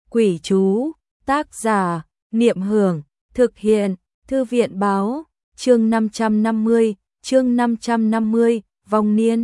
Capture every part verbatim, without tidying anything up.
Quỷ chú, tác giả, Niệm Hưởng, thực hiện, Thư viện báo, chương năm trăm năm mươi, chương năm trăm năm mươi, vong niên.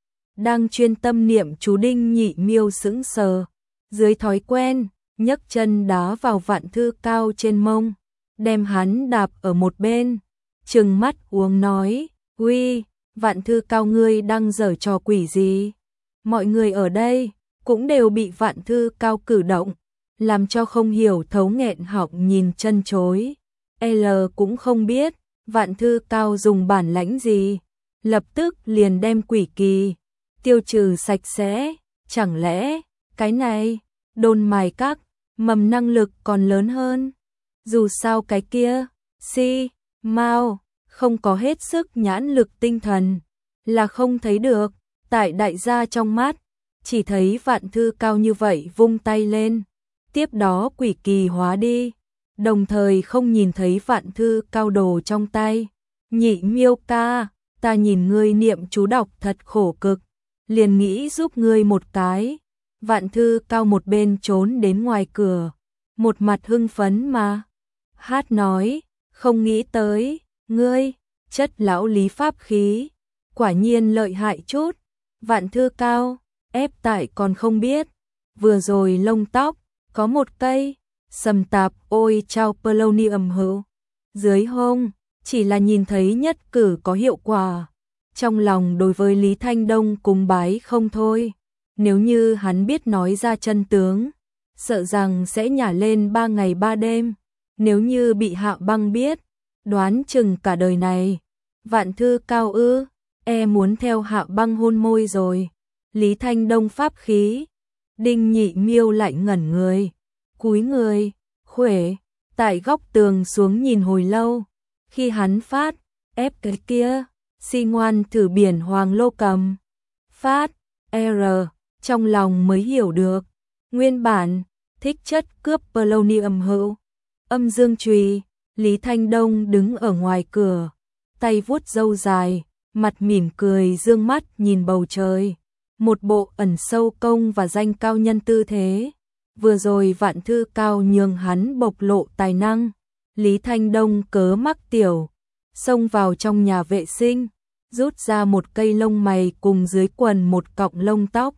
Đang chuyên tâm niệm chú Đinh Nhị Miêu sững sờ, dưới thói quen, nhấc chân đá vào Vạn Thư Cao trên mông, đem hắn đạp ở một bên, trừng mắt uống nói, uy, Vạn Thư Cao ngươi đang giở trò quỷ gì? Mọi người ở đây cũng đều bị Vạn Thư Cao cử động làm cho không hiểu thấu nghẹn họng nhìn chân chối. L cũng không biết Vạn Thư Cao dùng bản lãnh gì, lập tức liền đem quỷ kỳ tiêu trừ sạch sẽ, chẳng lẽ cái này đồn mài các mầm năng lực còn lớn hơn. Dù sao cái kia si mau không có hết sức nhãn lực tinh thần là không thấy được. Tại đại gia trong mắt chỉ thấy Vạn Thư Cao như vậy vung tay lên, tiếp đó quỷ kỳ hóa đi, đồng thời không nhìn thấy Vạn Thư Cao đồ trong tay. Nhị Miêu ca, ta nhìn ngươi niệm chú đọc thật khổ cực, liền nghĩ giúp ngươi một cái. Vạn Thư Cao một bên trốn đến ngoài cửa, một mặt hưng phấn mà hát nói, không nghĩ tới, ngươi, chất lão lý pháp khí, quả nhiên lợi hại chút. Vạn Thư Cao, ép tại còn không biết, vừa rồi lông tóc, có một cây, sầm tạp ôi trao polonium hữu, dưới hông, chỉ là nhìn thấy nhất cử có hiệu quả. Trong lòng đối với Lý Thanh Đông cúng bái không thôi, nếu như hắn biết nói ra chân tướng, sợ rằng sẽ nhả lên ba ngày ba đêm, nếu như bị Hạ Băng biết, đoán chừng cả đời này. Vạn Thư Cao ư, e muốn theo Hạ Băng hôn môi rồi. Lý Thanh Đông pháp khí, Đinh Nhị Miêu lại ngẩn người, cúi người, khuỷu tại góc tường xuống nhìn hồi lâu, khi hắn phát, ép cái kia, si ngoan thử biển Hoàng Lô Cầm, phát, R, trong lòng mới hiểu được, nguyên bản, thích chất cướp polonium hữu, âm dương chùy. Lý Thanh Đông đứng ở ngoài cửa, tay vuốt râu dài, mặt mỉm cười dương mắt nhìn bầu trời, một bộ ẩn sâu công và danh cao nhân tư thế. Vừa rồi Vạn Thư Cao nhường hắn bộc lộ tài năng, Lý Thanh Đông cớ mắc tiểu, xông vào trong nhà vệ sinh, rút ra một cây lông mày cùng dưới quần một cọng lông tóc.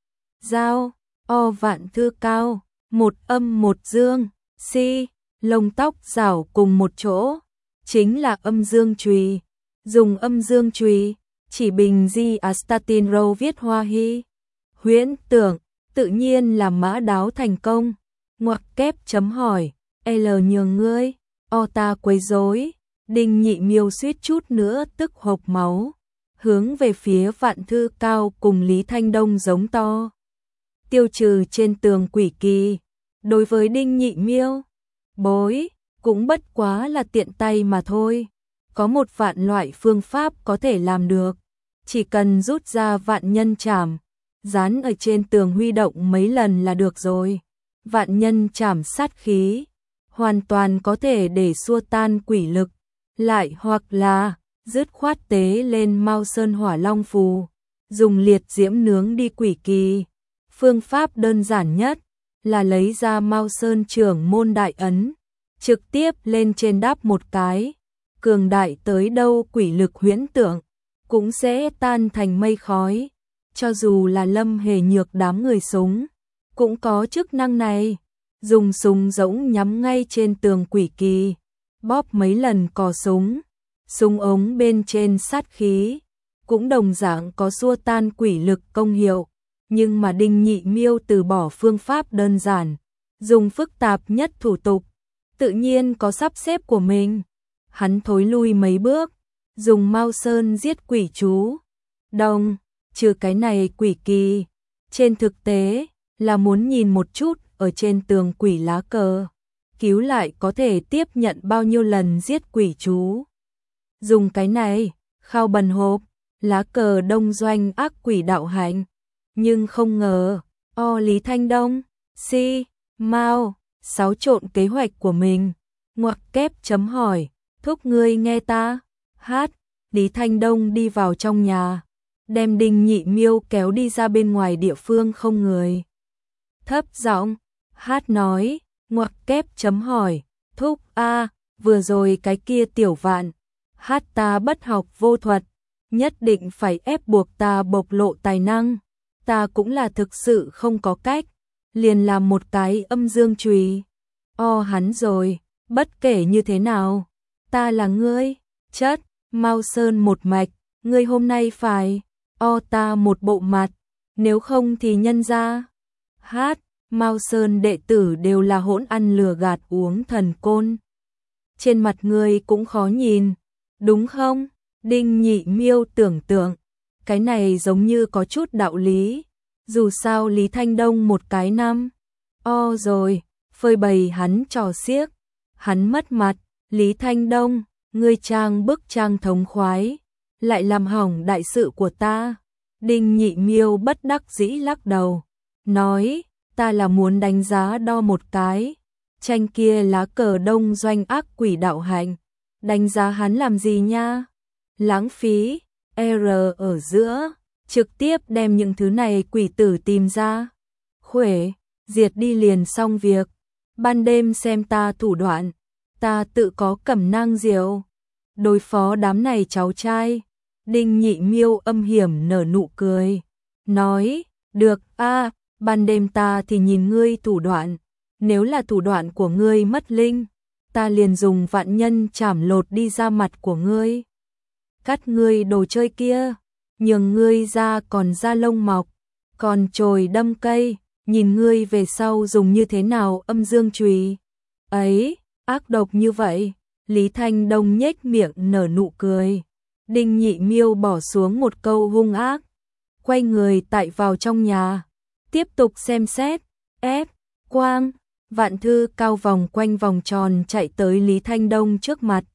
Giao, o Vạn Thư Cao, một âm một dương, si, lông tóc rảo cùng một chỗ, chính là âm dương chùy. Dùng âm dương chùy chỉ bình di astatin râu viết hoa hy, huyễn tưởng, tự nhiên là mã đáo thành công. Ngoặc kép chấm hỏi, L nhường ngươi, o ta quấy rối. Đinh Nhị Miêu suýt chút nữa tức hộc máu, hướng về phía Vạn Thư Cao cùng Lý Thanh Đông giống to. Tiêu trừ trên tường quỷ kỳ, đối với Đinh Nhị Miêu, bối, cũng bất quá là tiện tay mà thôi. Có một vạn loại phương pháp có thể làm được, chỉ cần rút ra vạn nhân trảm, dán ở trên tường huy động mấy lần là được rồi. Vạn nhân trảm sát khí, hoàn toàn có thể để xua tan quỷ lực, lại hoặc là dứt khoát tế lên Mao Sơn Hỏa Long phù, dùng liệt diễm nướng đi quỷ kỳ. Phương pháp đơn giản nhất là lấy ra Mao Sơn Trưởng Môn Đại Ấn, trực tiếp lên trên đáp một cái, cường đại tới đâu quỷ lực huyễn tưởng cũng sẽ tan thành mây khói. Cho dù là Lâm Hề Nhược đám người súng cũng có chức năng này, dùng súng rỗng nhắm ngay trên tường quỷ kỳ, bóp mấy lần cò súng, súng ống bên trên sát khí, cũng đồng dạng có xua tan quỷ lực công hiệu. Nhưng mà Đinh Nhị Miêu từ bỏ phương pháp đơn giản, dùng phức tạp nhất thủ tục, tự nhiên có sắp xếp của mình. Hắn thối lui mấy bước, dùng Mao Sơn giết quỷ chú. Đồng, trừ cái này quỷ kỳ, trên thực tế là muốn nhìn một chút ở trên tường quỷ lá cờ, cứu lại có thể tiếp nhận bao nhiêu lần giết quỷ chú. Dùng cái này, khao bần hộp, lá cờ đông doanh ác quỷ đạo hạnh. Nhưng không ngờ, o Lý Thanh Đông, si, mau, xáo trộn kế hoạch của mình. Ngoặc kép chấm hỏi, thúc ngươi nghe ta, hát. Lý Thanh Đông đi vào trong nhà, đem Đinh Nhị Miêu kéo đi ra bên ngoài địa phương không người. Thấp giọng, Hát nói, ngoặc kép chấm hỏi, thúc a, vừa rồi cái kia Tiểu Vạn, hát ta bất học vô thuật, nhất định phải ép buộc ta bộc lộ tài năng, ta cũng là thực sự không có cách, liền làm một cái âm dương chùy. O hắn rồi, bất kể như thế nào, ta là ngươi, chất, Mao Sơn một mạch, ngươi hôm nay phải, o ta một bộ mặt, nếu không thì nhân ra. Hát, Mao Sơn đệ tử đều là hỗn ăn lừa gạt uống thần côn. Trên mặt ngươi cũng khó nhìn, đúng không? Đinh Nhị Miêu tưởng tượng, cái này giống như có chút đạo lý, dù sao Lý Thanh Đông một cái năm. O rồi, phơi bày hắn trò xiếc, hắn mất mặt, Lý Thanh Đông, ngươi trang bức trang thống khoái, lại làm hỏng đại sự của ta. Đinh Nhị Miêu bất đắc dĩ lắc đầu, nói, ta là muốn đánh giá đo một cái, tranh kia lá cờ Đông Doanh ác quỷ đạo hạnh, đánh giá hắn làm gì nha? Lãng phí, R ở giữa, trực tiếp đem những thứ này quỷ tử tìm ra. Khuể, diệt đi liền xong việc, ban đêm xem ta thủ đoạn, ta tự có cẩm nang diệu, đối phó đám này cháu trai. Đinh Nhị Miêu âm hiểm nở nụ cười, nói, được a, ban đêm ta thì nhìn ngươi thủ đoạn, nếu là thủ đoạn của ngươi mất linh, ta liền dùng vạn nhân chảm lột đi ra mặt của ngươi. Cắt ngươi đồ chơi kia, nhường ngươi ra còn da lông mọc, còn chồi đâm cây, nhìn ngươi về sau dùng như thế nào âm dương chùy. Ấy, ác độc như vậy, Lý Thanh Đông nhếch miệng nở nụ cười. Đinh Nhị Miêu bỏ xuống một câu hung ác, quay người tại vào trong nhà, tiếp tục xem xét, ép, quang, Vạn Thư Cao vòng quanh vòng tròn chạy tới Lý Thanh Đông trước mặt.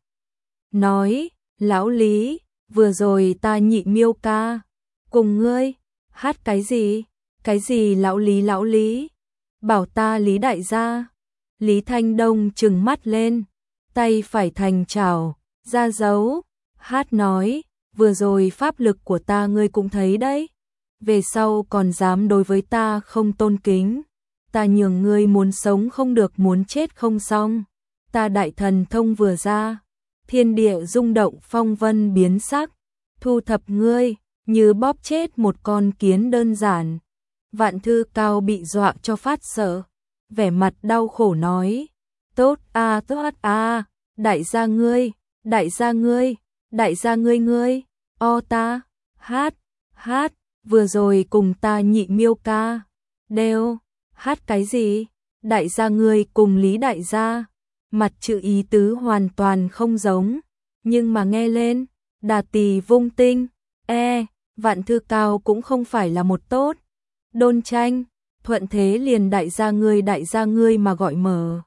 Nói, lão Lý, vừa rồi ta Nhị Miêu ca, cùng ngươi, hát cái gì, cái gì lão Lý lão Lý, bảo ta Lý đại gia. Lý Thanh Đông trừng mắt lên, tay phải thành chảo, ra dấu. Hát nói, vừa rồi pháp lực của ta ngươi cũng thấy đấy, về sau còn dám đối với ta không tôn kính, ta nhường ngươi muốn sống không được muốn chết không xong, ta đại thần thông vừa ra, thiên địa rung động phong vân biến sắc, thu thập ngươi, như bóp chết một con kiến đơn giản. Vạn Thư Cao bị dọa cho phát sợ, vẻ mặt đau khổ nói, tốt a tốt a, đại gia ngươi, đại gia ngươi. Đại gia ngươi ngươi, o ta, hát, hát, vừa rồi cùng ta Nhị Miêu ca, đều, hát cái gì, đại gia ngươi cùng Lý đại gia, mặt chữ ý tứ hoàn toàn không giống, nhưng mà nghe lên, đà tỳ vung tinh, e, Vạn Thư Cao cũng không phải là một tốt, đôn tranh, thuận thế liền đại gia ngươi đại gia ngươi mà gọi mở.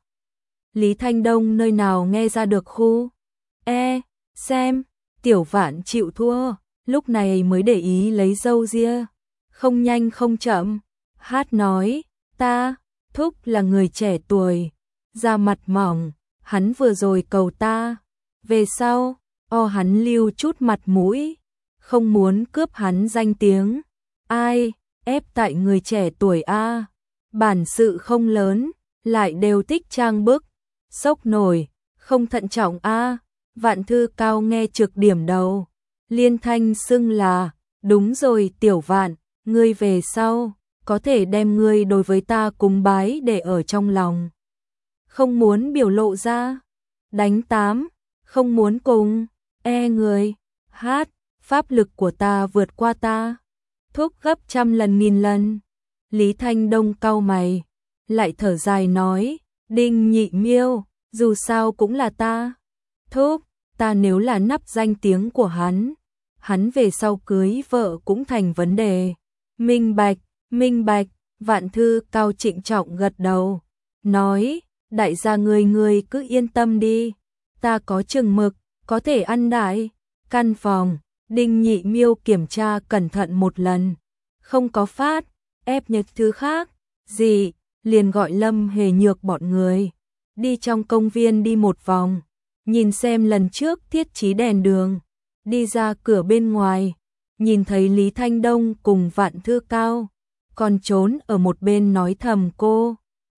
Lý Thanh Đông nơi nào nghe ra được khu, e, xem. Tiểu Vạn chịu thua, lúc này mới để ý lấy dâu ria, không nhanh không chậm. Hát nói, ta, thúc là người trẻ tuổi, da mặt mỏng, hắn vừa rồi cầu ta, về sau, o hắn lưu chút mặt mũi, không muốn cướp hắn danh tiếng. Ai, ép tại người trẻ tuổi a, bản sự không lớn, lại đều thích trang bức, sốc nổi, không thận trọng a. Vạn Thư Cao nghe trực điểm đầu, liên thanh xưng là, đúng rồi Tiểu Vạn, ngươi về sau, có thể đem ngươi đối với ta cúng bái để ở trong lòng. Không muốn biểu lộ ra, đánh tám, không muốn cùng, e người, hát, pháp lực của ta vượt qua ta, thúc gấp trăm lần nghìn lần. Lý Thanh Đông cau mày, lại thở dài nói, Đinh Nhị Miêu, dù sao cũng là ta. Thúc, ta nếu là nắp danh tiếng của hắn, hắn về sau cưới vợ cũng thành vấn đề. Minh bạch, minh bạch, Vạn Thư Cao trịnh trọng gật đầu, nói, đại gia ngươi ngươi cứ yên tâm đi, ta có chừng mực, có thể ăn đại. Căn phòng, Đinh Nhị Miêu kiểm tra cẩn thận một lần, không có phát, ép nhật thứ khác, gì, liền gọi Lâm Hề Nhược bọn người, đi trong công viên đi một vòng. Nhìn xem lần trước thiết trí đèn đường, đi ra cửa bên ngoài, nhìn thấy Lý Thanh Đông cùng Vạn Thư Cao, còn trốn ở một bên nói thầm cô,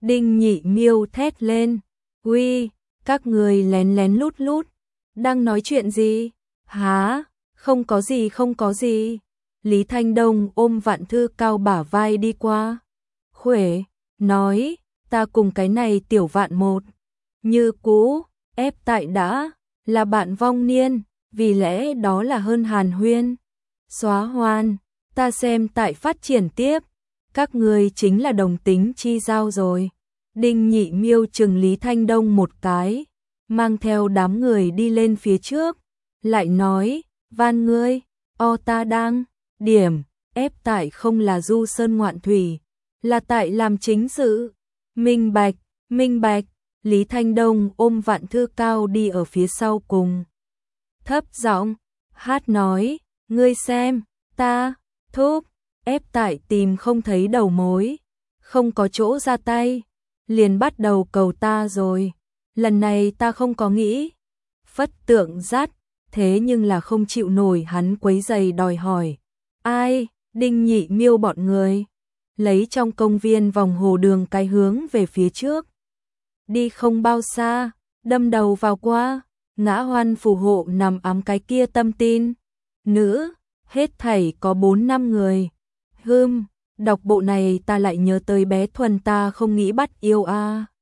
Đinh Nhị Miêu thét lên, uy, các người lén lén lút lút, đang nói chuyện gì? Hả? Không có gì không có gì. Lý Thanh Đông ôm Vạn Thư Cao bả vai đi qua. Khuể, nói, ta cùng cái này tiểu Vạn một. Như cũ, ép tại đã, là bạn vong niên, vì lẽ đó là hơn hàn huyên. Xóa hoan, ta xem tại phát triển tiếp, các người chính là đồng tính chi giao rồi. Đinh Nhị Miêu chừng Lý Thanh Đông một cái, mang theo đám người đi lên phía trước, lại nói, van ngươi, o ta đang, điểm, ép tại không là du sơn ngoạn thủy, là tại làm chính sự. Minh bạch, minh bạch, Lý Thanh Đông ôm Vạn Thư Cao đi ở phía sau cùng. Thấp giọng, hát nói, ngươi xem, ta, thúc, ép tại tìm không thấy đầu mối, không có chỗ ra tay, liền bắt đầu cầu ta rồi. Lần này ta không có nghĩ. Phất Tượng dắt, thế nhưng là không chịu nổi hắn quấy giày đòi hỏi. Ai, Đinh Nhị Miêu bọn người, lấy trong công viên vòng hồ đường cái hướng về phía trước. Đi không bao xa, đâm đầu vào qua, ngã hoan phù hộ nằm ám cái kia tâm tin. Nữ, hết thảy có bốn năm người. Hưm, đọc bộ này ta lại nhớ tới bé Thuần ta không nghĩ bắt yêu a. À.